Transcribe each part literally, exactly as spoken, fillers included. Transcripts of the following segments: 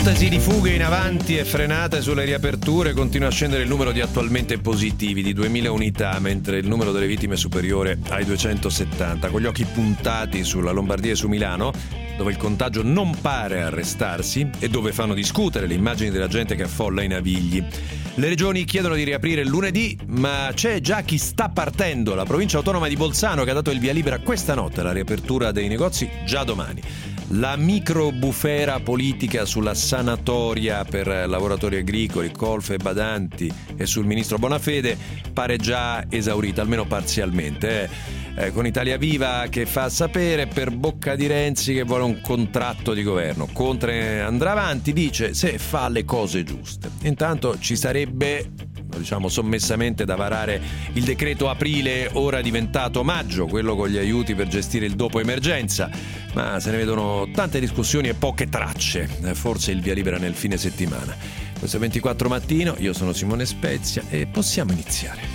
ipotesi di fughe in avanti e frenate sulle riaperture, continua a scendere il numero di attualmente positivi di duemila unità, mentre il numero delle vittime è superiore ai duecentosettanta, con gli occhi puntati sulla Lombardia e su Milano, dove il contagio non pare arrestarsi e dove fanno discutere le immagini della gente che affolla i Navigli. Le regioni chiedono di riaprire il lunedì, ma c'è già chi sta partendo. La provincia autonoma di Bolzano, che ha dato il via libera questa notte alla riapertura dei negozi già domani. La microbufera politica sulla sanatoria per lavoratori agricoli, colf e badanti e sul ministro Bonafede pare già esaurita, almeno parzialmente. Eh. Eh, con Italia Viva che fa sapere per bocca di Renzi che vuole un contratto di governo. Conte andrà avanti, dice, se fa le cose giuste. Intanto ci sarebbe, diciamo sommessamente, da varare il decreto aprile, ora diventato maggio, quello con gli aiuti per gestire il dopo emergenza, ma se ne vedono tante discussioni e poche tracce, forse il via libera nel fine settimana. Questo è ventiquattro Mattino, io sono Simone Spezia e possiamo iniziare.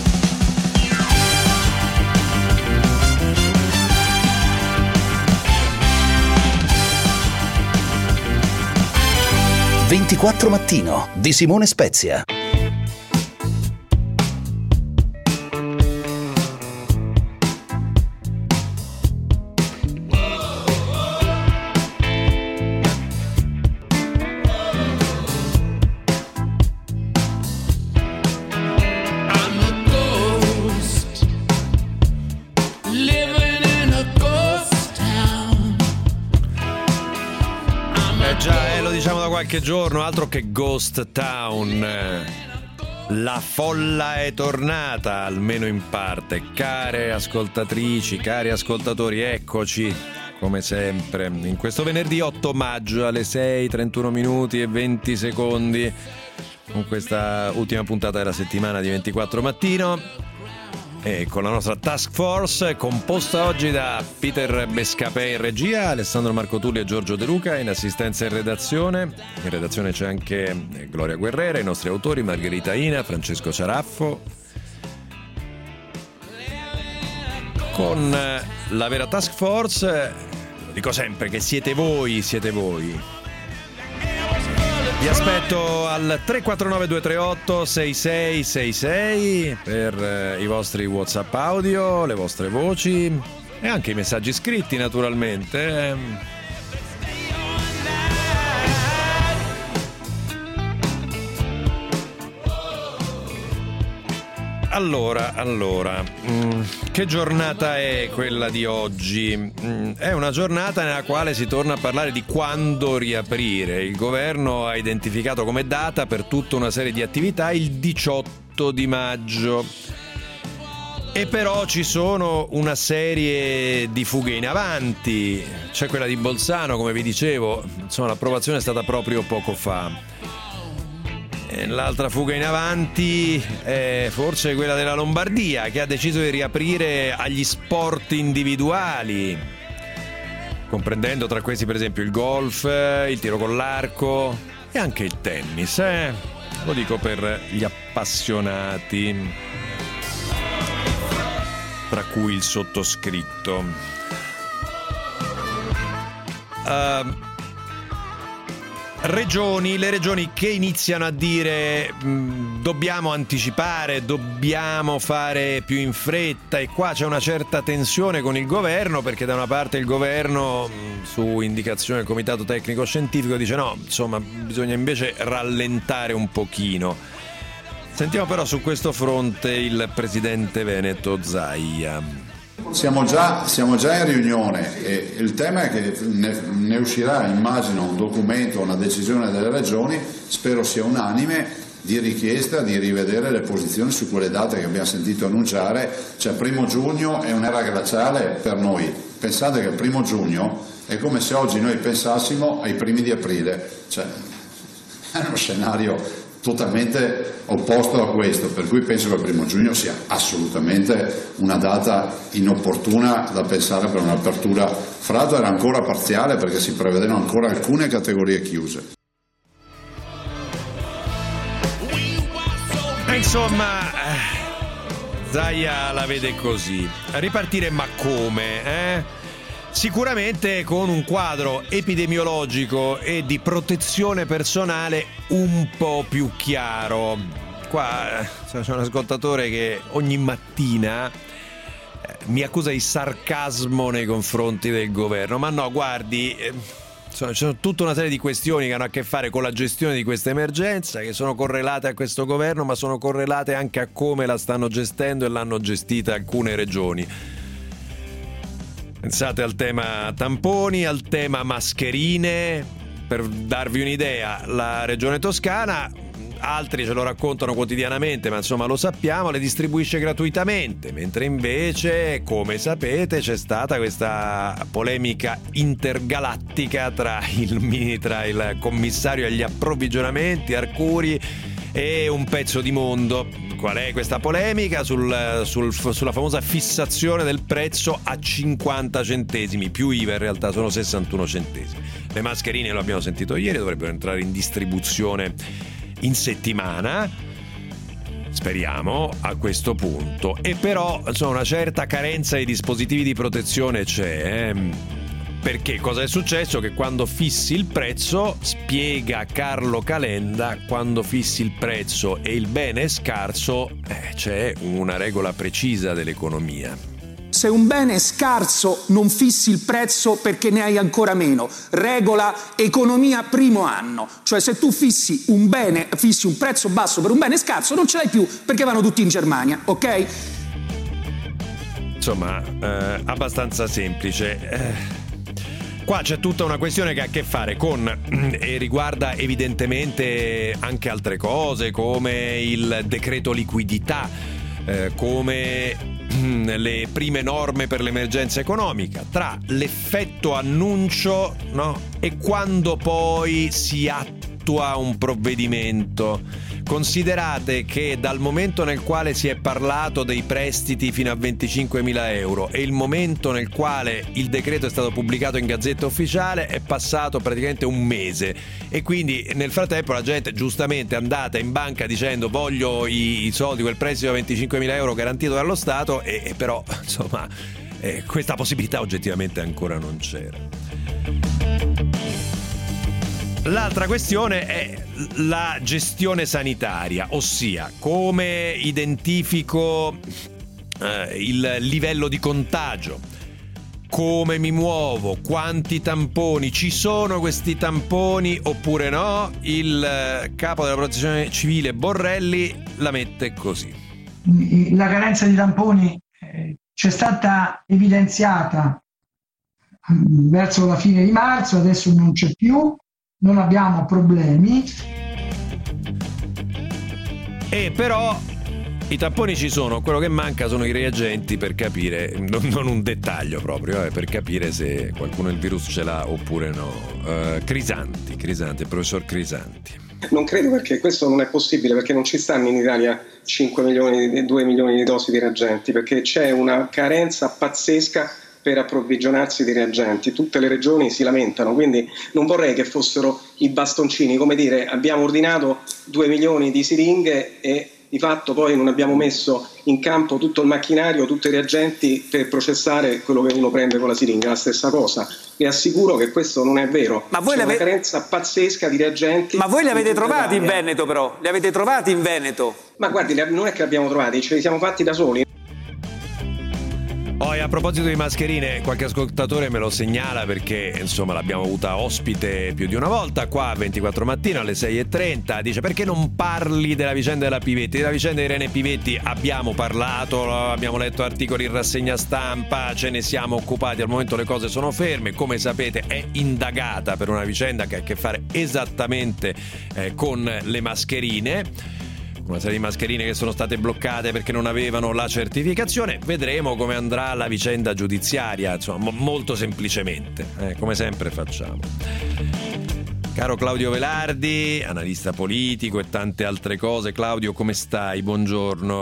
ventiquattro Mattino di Simone Spezia. Qualche giorno, altro che Ghost Town. La folla è tornata, almeno in parte. Care ascoltatrici, cari ascoltatori, eccoci come sempre in questo venerdì otto maggio alle sei e trentuno minuti e venti secondi con questa ultima puntata della settimana di ventiquattro Mattino. E con la nostra task force composta oggi da Peter Bescapè in regia, Alessandro Marco Tulli e Giorgio De Luca in assistenza e redazione. In redazione c'è anche Gloria Guerrera, i nostri autori Margherita Ina, Francesco Ciaraffo. Con la vera task force, lo dico sempre, che siete voi, siete voi. Vi aspetto al tre quattro nove due tre otto sei sei sei sei per eh, i vostri WhatsApp audio, le vostre voci e anche i messaggi scritti, naturalmente. Allora, allora, mh, che giornata è quella di oggi? Mh, è una giornata nella quale si torna a parlare di quando riaprire. Il governo ha identificato come data per tutta una serie di attività il diciotto di maggio. E però ci sono una serie di fughe in avanti. C'è quella di Bolzano, come vi dicevo, insomma l'approvazione è stata proprio poco fa. L'altra fuga in avanti è forse quella della Lombardia, che ha deciso di riaprire agli sport individuali, comprendendo tra questi per esempio il golf, il tiro con l'arco e anche il tennis, eh? Lo dico per gli appassionati, tra cui il sottoscritto. Uh, Regioni, le regioni che iniziano a dire mh, dobbiamo anticipare, dobbiamo fare più in fretta, e qua c'è una certa tensione con il governo, perché da una parte il governo mh, su indicazione del comitato tecnico scientifico dice no, insomma bisogna invece rallentare un pochino. Sentiamo però su questo fronte il presidente veneto Zaia. Siamo già, siamo già in riunione e il tema è che ne, ne uscirà, immagino, un documento, una decisione delle regioni, spero sia unanime, di richiesta di rivedere le posizioni su quelle date che abbiamo sentito annunciare. Cioè primo giugno è un'era glaciale per noi. Pensate che il primo giugno è come se oggi noi pensassimo ai primi di aprile, cioè è uno scenario totalmente opposto a questo, per cui penso che il primo giugno sia assolutamente una data inopportuna da pensare per un'apertura. Fra l'altro era ancora parziale perché si prevedevano ancora alcune categorie chiuse. Insomma, Zaia la vede così. Ripartire ma come? Eh? Sicuramente con un quadro epidemiologico e di protezione personale un po' più chiaro. Qua c'è un ascoltatore che ogni mattina mi accusa di sarcasmo nei confronti del governo, ma no, guardi, c'è tutta una serie di questioni che hanno a che fare con la gestione di questa emergenza, che sono correlate a questo governo, ma sono correlate anche a come la stanno gestendo e l'hanno gestita alcune regioni. Pensate al tema tamponi, al tema mascherine. Per darvi un'idea, la regione Toscana, altri ce lo raccontano quotidianamente, ma insomma lo sappiamo, le distribuisce gratuitamente, mentre invece, come sapete, c'è stata questa polemica intergalattica tra il, tra il commissario agli approvvigionamenti, Arcuri, e un pezzo di mondo. Qual è questa polemica? Sul, sul, sulla famosa fissazione del prezzo a cinquanta centesimi, più I V A in realtà sono sessantuno centesimi. Le mascherine, lo abbiamo sentito ieri, dovrebbero entrare in distribuzione in settimana, speriamo, a questo punto. E però insomma, una certa carenza di dispositivi di protezione c'è, eh? Perché cosa è successo? Che quando fissi il prezzo, spiega Carlo Calenda, quando fissi il prezzo e il bene è scarso, eh, c'è una regola precisa dell'economia. Se un bene è scarso non fissi il prezzo perché ne hai ancora meno. Regola economia primo anno. Cioè se tu fissi un bene, fissi un prezzo basso per un bene scarso non ce l'hai più perché vanno tutti in Germania, ok? Insomma, eh, abbastanza semplice. Eh. Qua c'è tutta una questione che ha a che fare con e riguarda evidentemente anche altre cose come il decreto liquidità, eh, come le prime norme per l'emergenza economica, tra l'effetto annuncio, no, e quando poi si attua un provvedimento. Considerate che dal momento nel quale si è parlato dei prestiti fino a venticinquemila euro e il momento nel quale il decreto è stato pubblicato in Gazzetta Ufficiale è passato praticamente un mese, e quindi nel frattempo la gente giustamente è andata in banca dicendo voglio i, i soldi, quel prestito a venticinquemila euro garantito dallo Stato, e, e però insomma eh, questa possibilità oggettivamente ancora non c'era. L'altra questione è la gestione sanitaria, ossia come identifico eh, il livello di contagio, come mi muovo, quanti tamponi, ci sono questi tamponi oppure no? Il eh, capo della protezione civile Borrelli la mette così. La carenza di tamponi eh, c'è stata evidenziata verso la fine di marzo, adesso non c'è più. Non abbiamo problemi. E però i tamponi ci sono, quello che manca sono i reagenti per capire, non, non un dettaglio proprio, eh, per capire se qualcuno il virus ce l'ha oppure no. Uh, Crisanti, Crisanti, il professor Crisanti. Non credo, perché questo non è possibile, perché non ci stanno in Italia cinque milioni, due milioni di dosi di reagenti, perché c'è una carenza pazzesca per approvvigionarsi di reagenti. Tutte le regioni si lamentano, quindi non vorrei che fossero i bastoncini, come dire abbiamo ordinato due milioni di siringhe e di fatto poi non abbiamo messo in campo tutto il macchinario, tutti i reagenti per processare quello che uno prende con la siringa. La stessa cosa, vi assicuro che questo non è vero. Ma voi c'è una ave... carenza pazzesca di reagenti. Ma voi li avete trovati in Veneto, però? Li avete trovati in Veneto? Ma guardi, non è che li abbiamo trovati, ce li siamo fatti da soli. Oh, e a proposito di mascherine, qualche ascoltatore me lo segnala perché insomma l'abbiamo avuta ospite più di una volta qua a ventiquattro Mattino alle sei e trenta. Dice: perché non parli della vicenda della Pivetti? Della vicenda di Irene Pivetti abbiamo parlato, abbiamo letto articoli in rassegna stampa, ce ne siamo occupati. Al momento le cose sono ferme, come sapete è indagata per una vicenda che ha a che fare esattamente eh, con le mascherine. Una serie di mascherine che sono state bloccate perché non avevano la certificazione. Vedremo come andrà la vicenda giudiziaria, insomma, molto semplicemente, eh, come sempre facciamo. Caro Claudio Velardi, analista politico e tante altre cose. Claudio, come stai? Buongiorno.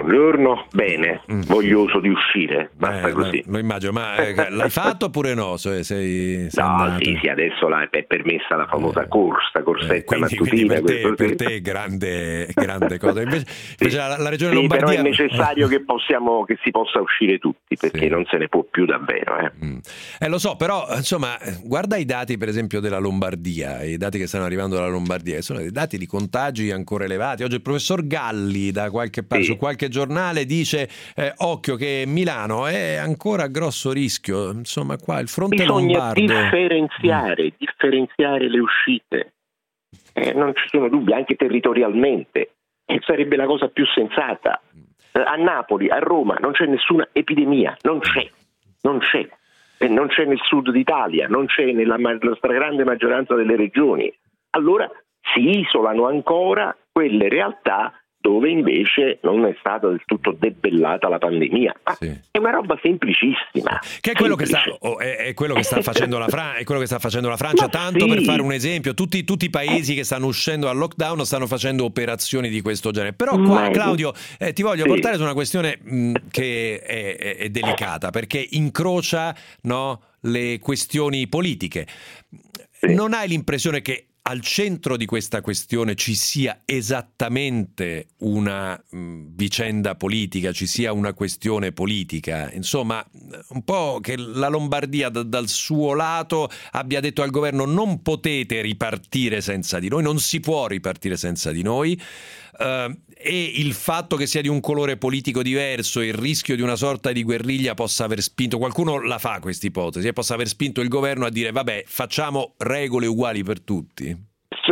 Buongiorno, bene, mm. voglioso di uscire, basta eh, così. Lo immagino, ma eh, l'hai fatto oppure no? Sei, sei no, andato? sì, sì, adesso la, è permessa la famosa corsa, corsetta eh, quindi, mattutina. Quindi per te, per te è grande, grande cosa. Invece, sì. invece la, la regione sì, Lombardia... però è necessario che, possiamo, che si possa uscire tutti, perché sì. non se ne può più davvero. Eh. Mm. eh lo so, però insomma, guarda i dati per esempio della Lombardia, i dati che stanno arrivando dalla Lombardia, che sono dei dati di contagi ancora elevati. Oggi il professor Galli da qualche parte, sì. su qualche giornale dice eh, occhio che Milano è ancora a grosso rischio, insomma qua il fronte Bisogna lombardo. differenziare, mm. differenziare le uscite, eh, non ci sono dubbi, anche territorialmente, eh, sarebbe la cosa più sensata. Eh, a Napoli, a Roma non c'è nessuna epidemia, non c'è, non c'è, e non c'è nel sud d'Italia, non c'è nella, nella stragrande maggioranza delle regioni. Allora si isolano ancora quelle realtà dove invece non è stata del tutto debellata la pandemia. Ma sì. È una roba semplicissima. Che è quello che sta, oh, è, è quello che sta facendo la Francia, è quello che sta facendo la Francia. Ma tanto sì. per fare un esempio, tutti, tutti i paesi che stanno uscendo dal lockdown stanno facendo operazioni di questo genere. Però qua, Ma... Claudio, eh, ti voglio sì. portare su una questione mh, che è, è, è delicata, perché incrocia, no, le questioni politiche. Sì. Non hai l'impressione che al centro di questa questione ci sia esattamente una mh, vicenda politica, ci sia una questione politica, insomma un po' che la Lombardia d- dal suo lato abbia detto al governo non potete ripartire senza di noi, non si può ripartire senza di noi, uh, e il fatto che sia di un colore politico diverso, il rischio di una sorta di guerriglia possa aver spinto, qualcuno la fa questa ipotesi, e possa aver spinto il governo a dire vabbè facciamo regole uguali per tutti.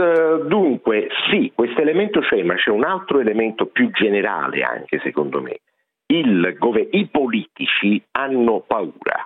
Dunque sì, questo elemento c'è, ma c'è un altro elemento più generale anche secondo me. Il gover- I politici hanno paura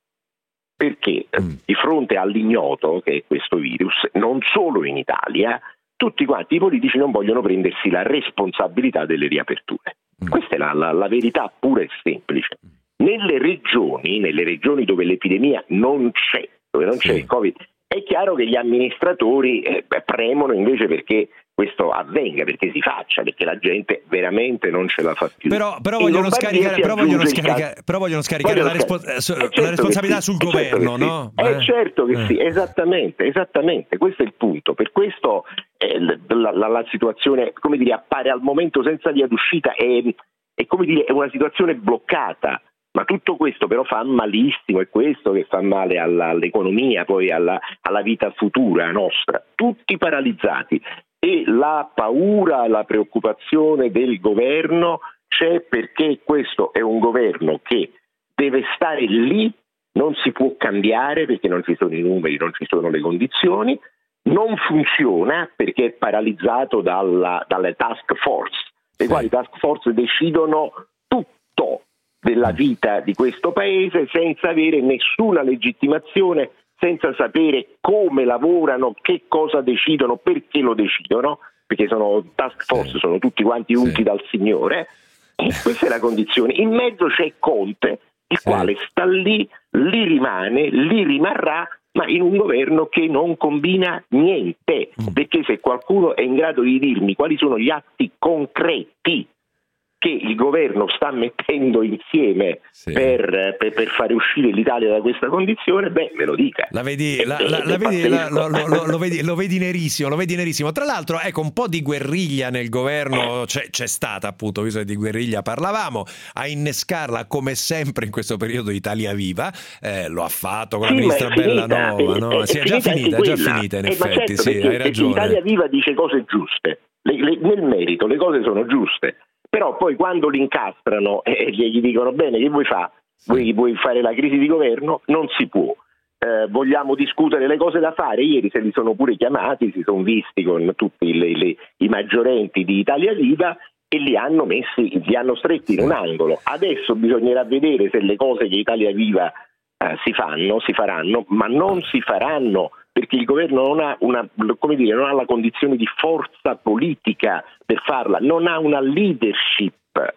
perché mm. di fronte all'ignoto che è questo virus, non solo in Italia, tutti quanti i politici non vogliono prendersi la responsabilità delle riaperture. Mm. Questa è la, la, la verità pura e semplice. Nelle regioni, nelle regioni dove l'epidemia non c'è, dove non sì. c'è il Covid, è chiaro che gli amministratori eh, premono invece perché questo avvenga, perché si faccia, perché la gente veramente non ce la fa più. Però, però vogliono scaricare, però vogliono scaricare, però vogliono scaricare vogliono la, rispo- eh, certo la responsabilità sì, sul governo, certo no? Sì. Eh, certo che eh. sì, esattamente, esattamente, questo è il punto. Per questo eh, la, la, la situazione, come dire, appare al momento senza via d'uscita, è, è come dire, è una situazione bloccata. Ma tutto questo però fa malissimo, è questo che fa male alla, all'economia, poi alla, alla vita futura nostra, tutti paralizzati. E la paura, la preoccupazione del governo c'è perché questo è un governo che deve stare lì, non si può cambiare perché non ci sono i numeri, non ci sono le condizioni, non funziona perché è paralizzato dalla, dalle task force, le quali task force decidono tutto della vita di questo paese senza avere nessuna legittimazione, senza sapere come lavorano, che cosa decidono, perché lo decidono, perché sono task force, sono tutti quanti unti sì. dal Signore, e questa è la condizione. In mezzo c'è Conte, il sì. quale sta lì, lì rimane, lì rimarrà, ma in un governo che non combina niente, mm. perché se qualcuno è in grado di dirmi quali sono gli atti concreti che il governo sta mettendo insieme sì. per, per, per fare uscire l'Italia da questa condizione, beh, me lo dica. La vedi, la, la, la vedi, la, lo, lo, lo, vedi, lo vedi nerissimo, lo vedi nerissimo. Tra l'altro, ecco, un po' di guerriglia nel governo c'è, c'è stata, appunto, visto che di guerriglia parlavamo, a innescarla come sempre in questo periodo Italia Viva, eh, lo ha fatto con sì, la ministra Bellanova, no? È, sì, è, è già finita, è già finita in eh, effetti, certo, sì, perché, hai ragione. Italia Viva dice cose giuste, le, le, nel merito le cose sono giuste. Però poi quando li incastrano e eh, gli dicono bene che vuoi fare, vuoi, vuoi fare la crisi di governo, non si può. Eh, vogliamo discutere le cose da fare, ieri se li sono pure chiamati, si sono visti con tutti le, le, i maggiorenti di Italia Viva e li hanno messi, li hanno stretti in un angolo. Adesso bisognerà vedere se le cose che Italia Viva eh, si fanno, si faranno, ma non si faranno perché il governo non ha una, come dire, non ha la condizione di forza politica per farla, non ha una leadership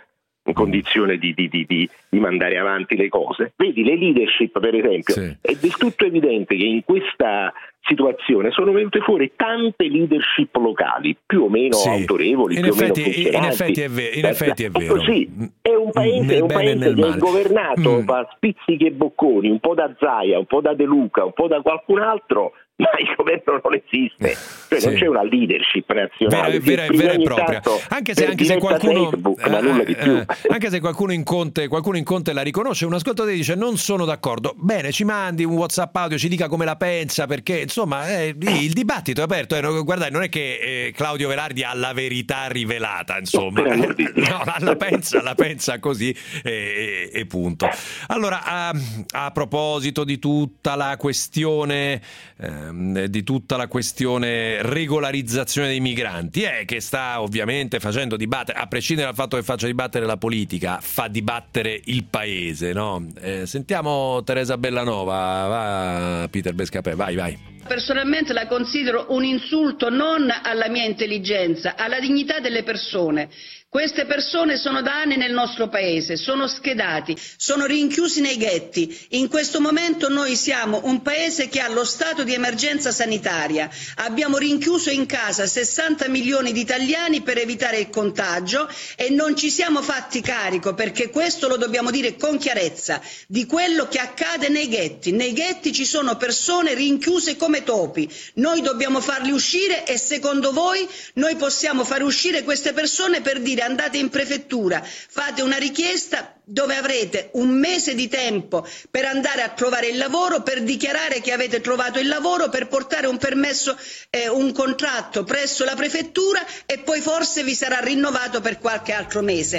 in condizione di, di, di, di, di mandare avanti le cose. Vedi, le leadership per esempio, sì. È del tutto evidente che in questa situazione sono venute fuori tante leadership locali più o meno sì. autorevoli, in più effetti, o meno funzionanti. In effetti è, ver- in effetti è vero. Così, è un paese, è un paese che è governato mm. da spizzichi e bocconi, un po' da Zaia, un po' da De Luca, un po' da qualcun altro, ma il governo non esiste, cioè sì. non c'è una leadership nazionale, vera, vera, vera e propria. Anche se, anche se qualcuno Facebook, ma nulla di più. Eh, anche se qualcuno in Conte, qualcuno in Conte la riconosce, un ascoltatore dice non sono d'accordo. Bene, ci mandi un WhatsApp audio, ci dica come la pensa, perché insomma eh, il dibattto è aperto. Eh, guardate, non è che eh, Claudio Velardi ha la verità rivelata, insomma, no, la, la pensa, la pensa così e, e punto. Allora, a, a proposito di tutta la questione. Eh, di tutta la questione regolarizzazione dei migranti eh, che sta ovviamente facendo dibattere, a prescindere dal fatto che faccia dibattere la politica, fa dibattere il paese, no? Eh, sentiamo Teresa Bellanova, va Peter Bescapè, vai vai. Personalmente la considero un insulto non alla mia intelligenza, alla dignità delle persone. Queste persone sono da anni nel nostro paese, sono schedati, sono rinchiusi nei ghetti. In questo momento noi siamo un paese che ha lo stato di emergenza sanitaria. Abbiamo rinchiuso in casa sessanta milioni di italiani per evitare il contagio e non ci siamo fatti carico, perché questo lo dobbiamo dire con chiarezza, di quello che accade nei ghetti. Nei ghetti ci sono persone rinchiuse come topi. Noi dobbiamo farli uscire e secondo voi noi possiamo far uscire queste persone per dire andate in prefettura, fate una richiesta dove avrete un mese di tempo per andare a trovare il lavoro, per dichiarare che avete trovato il lavoro, per portare un permesso, eh, un contratto presso la prefettura e poi forse vi sarà rinnovato per qualche altro mese.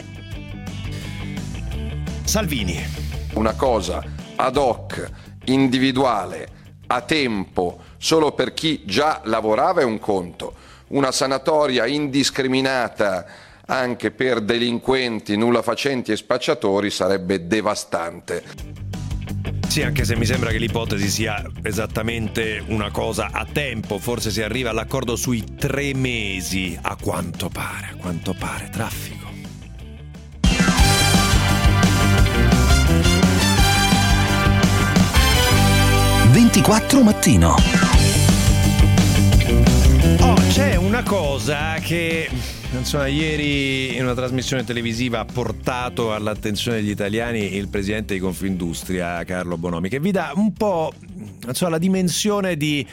Salvini. Una cosa ad hoc, individuale, a tempo, solo per chi già lavorava è un conto. Una sanatoria indiscriminata anche per delinquenti, nullafacenti e spacciatori sarebbe devastante. Sì, anche se mi sembra che l'ipotesi sia esattamente una cosa a tempo, forse si arriva all'accordo sui tre mesi, a quanto pare, a quanto pare, traffico. ventiquattro mattino. Oh, c'è una cosa che insomma ieri in una trasmissione televisiva ha portato all'attenzione degli italiani il presidente di Confindustria Carlo Bonomi, che vi dà un po' insomma, la dimensione di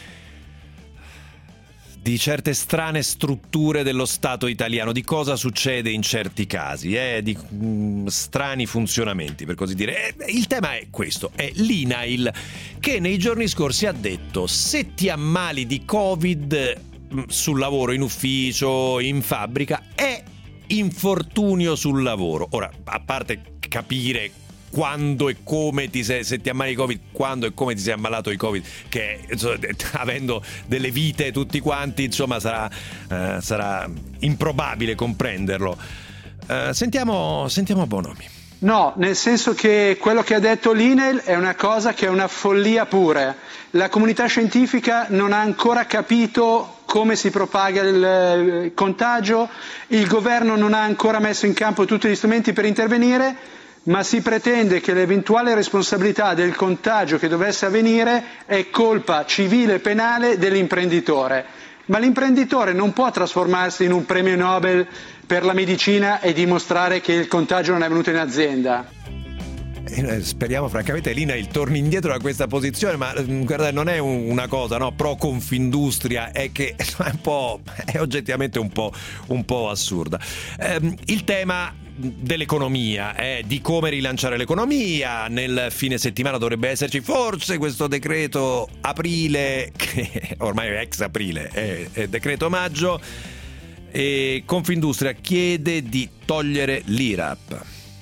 di certe strane strutture dello Stato italiano, di cosa succede in certi casi, eh, di mh, strani funzionamenti, per così dire. Eh, il tema è questo, è l'I N A I L che nei giorni scorsi ha detto: se ti ammali di Covid mh, sul lavoro, in ufficio, in fabbrica, è infortunio sul lavoro. Ora, a parte capire quando e come ti sei, se ti ammali di Covid, quando e come ti sei ammalato di Covid, che insomma, avendo delle vite tutti quanti, insomma sarà, eh, sarà improbabile comprenderlo. Eh, sentiamo, sentiamo Bonomi. No, nel senso che quello che ha detto l'I N A I L è una cosa che è una follia pure. La comunità scientifica non ha ancora capito come si propaga il contagio, il governo non ha ancora messo in campo tutti gli strumenti per intervenire, ma si pretende che l'eventuale responsabilità del contagio che dovesse avvenire è colpa civile e penale dell'imprenditore. Ma l'imprenditore non può trasformarsi in un premio Nobel per la medicina e dimostrare che il contagio non è venuto in azienda. Speriamo francamente l'I N A I L torni indietro da questa posizione, ma guarda, non è una cosa no, pro Confindustria, è che è un po' è oggettivamente un po', un po' assurda. Ehm, il tema dell'economia, eh, di come rilanciare l'economia. Nel fine settimana dovrebbe esserci forse questo decreto aprile, che ormai è ex aprile, è, è decreto maggio, e Confindustria chiede di togliere l'I R A P.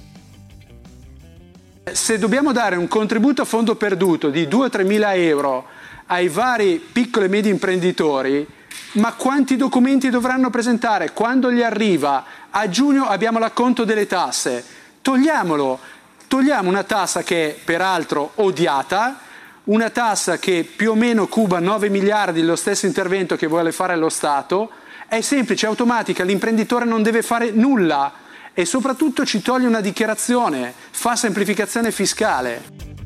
Se dobbiamo dare un contributo a fondo perduto di due o tre mila euro ai vari piccoli e medi imprenditori, ma quanti documenti dovranno presentare? Quando gli arriva? A giugno abbiamo l'acconto delle tasse. Togliamolo. Togliamo una tassa che è peraltro odiata, una tassa che più o meno cuba nove miliardi, lo stesso intervento che vuole fare lo Stato. È semplice, è automatica, l'imprenditore non deve fare nulla. e soprattutto ci toglie una dichiarazione, fa semplificazione fiscale.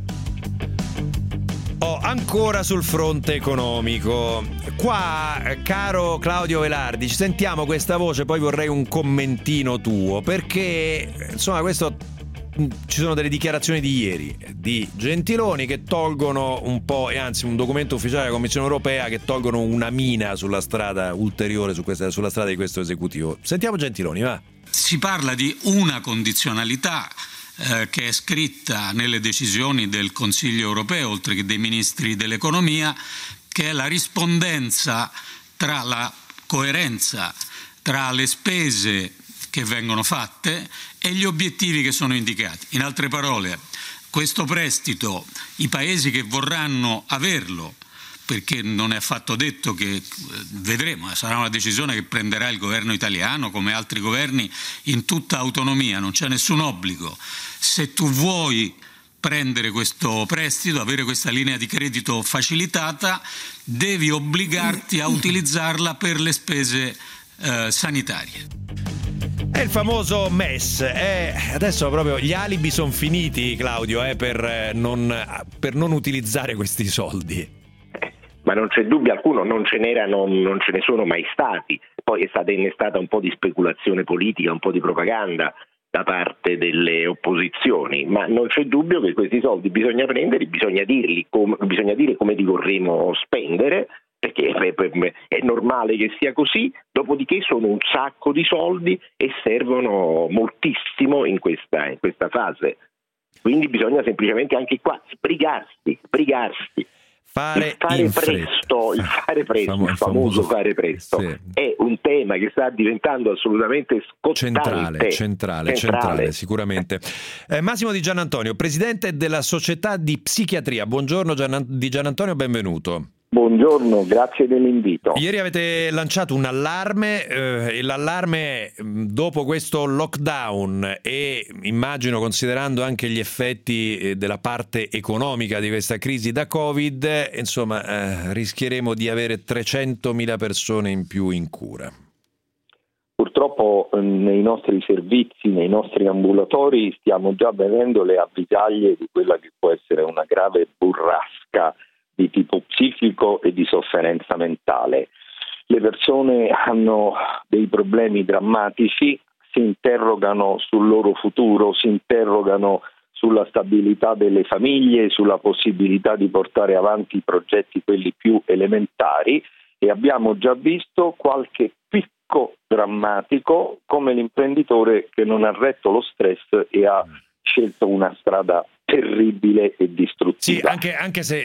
Oh, ancora sul fronte economico. Qua, caro Claudio Velardi, ci sentiamo questa voce, poi vorrei un commentino tuo, perché insomma questo ci sono delle dichiarazioni di ieri di Gentiloni che tolgono un po', e anzi un documento ufficiale della Commissione Europea che tolgono una mina sulla strada ulteriore su questa, sulla strada di questo esecutivo. Sentiamo Gentiloni, va. Si parla di una condizionalità eh, che è scritta nelle decisioni del Consiglio Europeo, oltre che dei ministri dell'economia, che è la rispondenza tra la coerenza tra le spese che vengono fatte e gli obiettivi che sono indicati. In altre parole, questo prestito, i paesi che vorranno averlo, perché non è affatto detto che, vedremo, sarà una decisione che prenderà il governo italiano come altri governi in tutta autonomia, non c'è nessun obbligo. Se tu vuoi prendere questo prestito, avere questa linea di credito facilitata, devi obbligarti a utilizzarla per le spese eh, sanitarie. È il famoso M E S. Eh, adesso proprio gli alibi sono finiti, Claudio, eh, per, non, per non utilizzare questi soldi. Ma non c'è dubbio alcuno, non ce n'erano, non ce ne sono mai stati. Poi è stata innestata un po' di speculazione politica, un po' di propaganda da parte delle opposizioni, ma non c'è dubbio che questi soldi bisogna prenderli, bisogna dirli, com- bisogna dire come li vorremmo spendere, perché è normale che sia così, dopodiché sono un sacco di soldi e servono moltissimo in questa, in questa fase. Quindi bisogna semplicemente anche qua sbrigarsi, sbrigarsi. Fare, il fare presto, il fare presto, Famo, il famoso fare presto, sì. È un tema che sta diventando assolutamente scottante. Centrale, centrale, centrale, centrale sicuramente. Eh, Massimo Di Giannantonio, presidente della Società di Psichiatria. Buongiorno Gian, Di Giannantonio, benvenuto. Buongiorno, grazie dell'invito. Ieri avete lanciato un allarme eh, e l'allarme dopo questo lockdown e immagino considerando anche gli effetti eh, della parte economica di questa crisi da Covid, insomma eh, rischieremo di avere trecentomila persone in più in cura. Purtroppo eh, nei nostri servizi, nei nostri ambulatori stiamo già vedendo le avvisaglie di quella che può essere una grave burrasca di tipo psichico e di sofferenza mentale. Le persone hanno dei problemi drammatici, si interrogano sul loro futuro, si interrogano sulla stabilità delle famiglie, sulla possibilità di portare avanti i progetti quelli più elementari, e abbiamo già visto qualche picco drammatico come l'imprenditore che non ha retto lo stress e ha scelto una strada terribile e distruttiva. Sì, anche, anche se,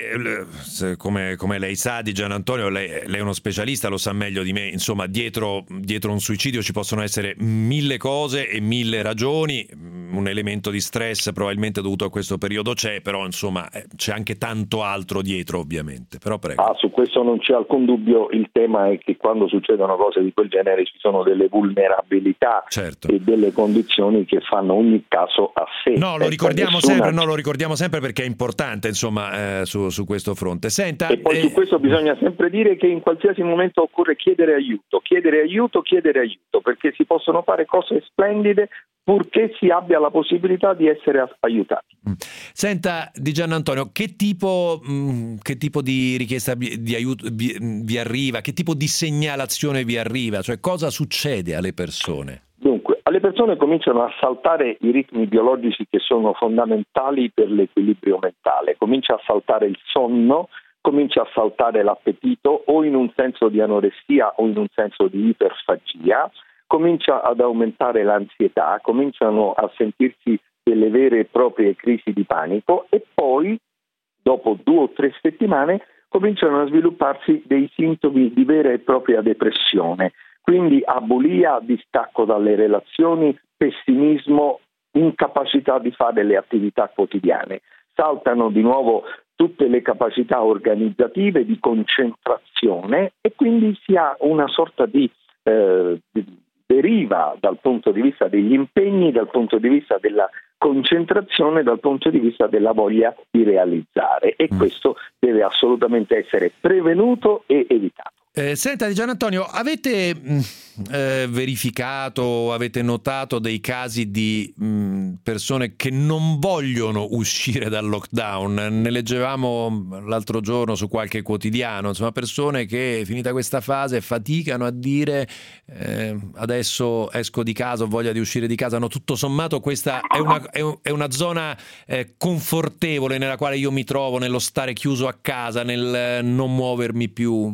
se come, come lei sa, Di Giannantonio, lei, lei è uno specialista, lo sa meglio di me, insomma dietro, dietro un suicidio ci possono essere mille cose e mille ragioni, un elemento di stress probabilmente dovuto a questo periodo c'è, però insomma c'è anche tanto altro dietro ovviamente, però prego. Ah, su questo non c'è alcun dubbio, il tema è che quando succedono cose di quel genere ci sono delle vulnerabilità, certo, e delle condizioni che fanno ogni caso a sé. No, lo ricordiamo nessuna... sempre, no, lo ricordiamo sempre perché è importante insomma eh, su, su questo fronte. Senta, e poi eh... su questo bisogna sempre dire che in qualsiasi momento occorre chiedere aiuto, chiedere aiuto, chiedere aiuto, perché si possono fare cose splendide purché si abbia la possibilità di essere aiutati. Senta Di Giannantonio, che tipo, mh, che tipo di richiesta di aiuto vi, vi arriva? Che tipo di segnalazione vi arriva? Cioè cosa succede alle persone? Dunque, alle persone cominciano a saltare i ritmi biologici che sono fondamentali per l'equilibrio mentale, comincia a saltare il sonno, comincia a saltare l'appetito o in un senso di anoressia o in un senso di iperfagia, comincia ad aumentare l'ansietà, cominciano a sentirsi delle vere e proprie crisi di panico e poi, dopo due o tre settimane, cominciano a svilupparsi dei sintomi di vera e propria depressione. Quindi abulia, distacco dalle relazioni, pessimismo, incapacità di fare le attività quotidiane. Saltano di nuovo tutte le capacità organizzative, di concentrazione e quindi si ha una sorta di, eh, di deriva dal punto di vista degli impegni, dal punto di vista della concentrazione, dal punto di vista della voglia di realizzare e questo deve assolutamente essere prevenuto e evitato. Eh, senta Di Gianantonio, avete mh, eh, verificato, avete notato dei casi di mh, persone che non vogliono uscire dal lockdown? Ne leggevamo l'altro giorno su qualche quotidiano, insomma persone che finita questa fase faticano a dire eh, adesso esco di casa, ho voglia di uscire di casa. No, tutto sommato questa è una, è un, è una zona eh, confortevole nella quale io mi trovo, nello stare chiuso a casa, nel non muovermi più.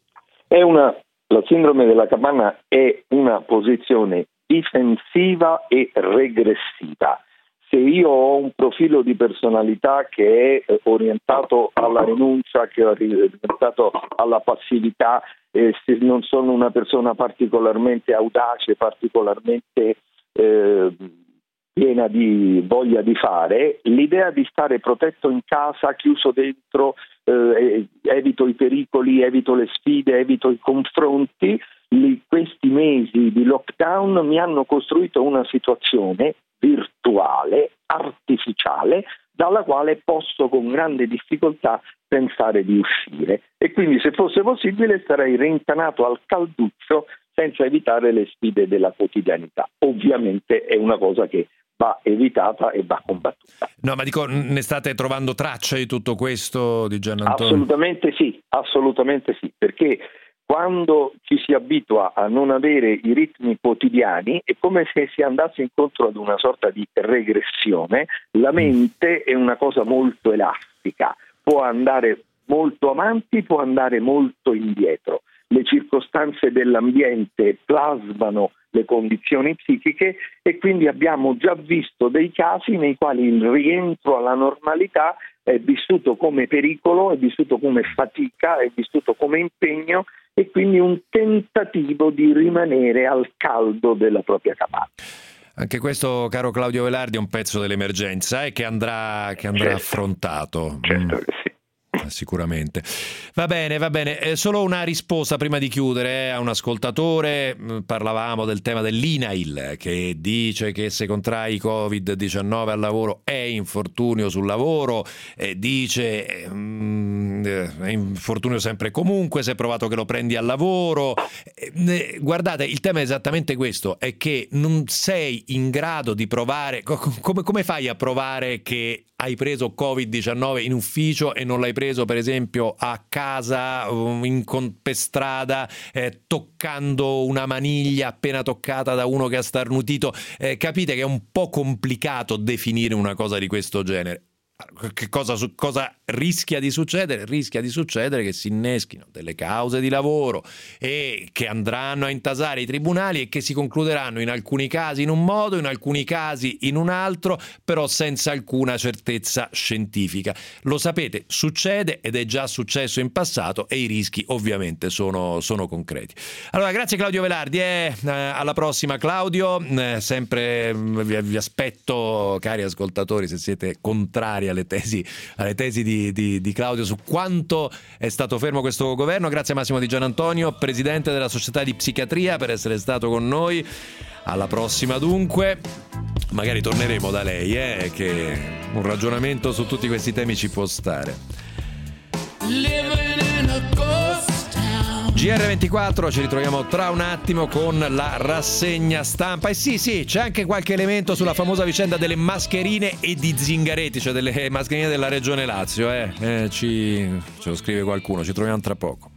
È una, la sindrome della capanna è una posizione difensiva e regressiva. Se io ho un profilo di personalità che è orientato alla rinuncia, che è orientato alla passività, eh, se non sono una persona particolarmente audace, particolarmente eh, piena di voglia di fare, l'idea di stare protetto in casa, chiuso dentro, eh, evito i pericoli, evito le sfide, evito i confronti, li, questi mesi di lockdown mi hanno costruito una situazione virtuale, artificiale, dalla quale posso con grande difficoltà pensare di uscire. E quindi se fosse possibile starei rincanato al calduccio senza evitare le sfide della quotidianità. Ovviamente è una cosa che va evitata e va combattuta. No, ma dico, ne state trovando tracce di tutto questo, Di Gianantonio? Assolutamente sì, assolutamente sì, perché quando ci si abitua a non avere i ritmi quotidiani è come se si andasse incontro ad una sorta di regressione. La mente è una cosa molto elastica, può andare molto avanti, può andare molto indietro. Le circostanze dell'ambiente plasmano le condizioni psichiche e quindi abbiamo già visto dei casi nei quali il rientro alla normalità è vissuto come pericolo, è vissuto come fatica, è vissuto come impegno e quindi un tentativo di rimanere al caldo della propria capanna. Anche questo, caro Claudio Velardi, è un pezzo dell'emergenza e che andrà, che andrà certo. affrontato. Certo che sì. Sicuramente. Va bene, va bene. Eh, solo una risposta prima di chiudere eh, a un ascoltatore. Parlavamo del tema dell'I N A I L che dice che se contrai covid diciannove al lavoro è infortunio sul lavoro, eh, dice mm, è infortunio sempre e comunque, se è provato che lo prendi al lavoro. Eh, guardate, il tema è esattamente questo, è che non sei in grado di provare, come, come fai a provare che hai preso covid diciannove in ufficio e non l'hai preso per esempio a casa, in, per strada, eh, toccando una maniglia appena toccata da uno che ha starnutito? Eh, capite che è un po' complicato definire una cosa di questo genere. Che cosa, cosa rischia di succedere? Rischia di succedere che si inneschino delle cause di lavoro e che andranno a intasare i tribunali e che si concluderanno in alcuni casi in un modo, in alcuni casi in un altro, però senza alcuna certezza scientifica. Lo sapete, succede ed è già successo in passato e i rischi ovviamente sono, sono concreti. Allora, grazie Claudio Velardi, eh, alla prossima Claudio, eh, sempre vi, vi aspetto, cari ascoltatori, se siete contrari alle tesi, alle tesi di, di, di Claudio su quanto è stato fermo questo governo. Grazie a Massimo Di Gianantonio, presidente della Società di Psichiatria, per essere stato con noi. Alla prossima dunque, magari torneremo da lei, eh, che un ragionamento su tutti questi temi ci può stare. G R ventiquattro, ci ritroviamo tra un attimo con la rassegna stampa. E sì, sì, c'è anche qualche elemento sulla famosa vicenda delle mascherine e di Zingaretti, cioè delle mascherine della Regione Lazio. Eh, eh ci, ce lo scrive qualcuno, ci troviamo tra poco.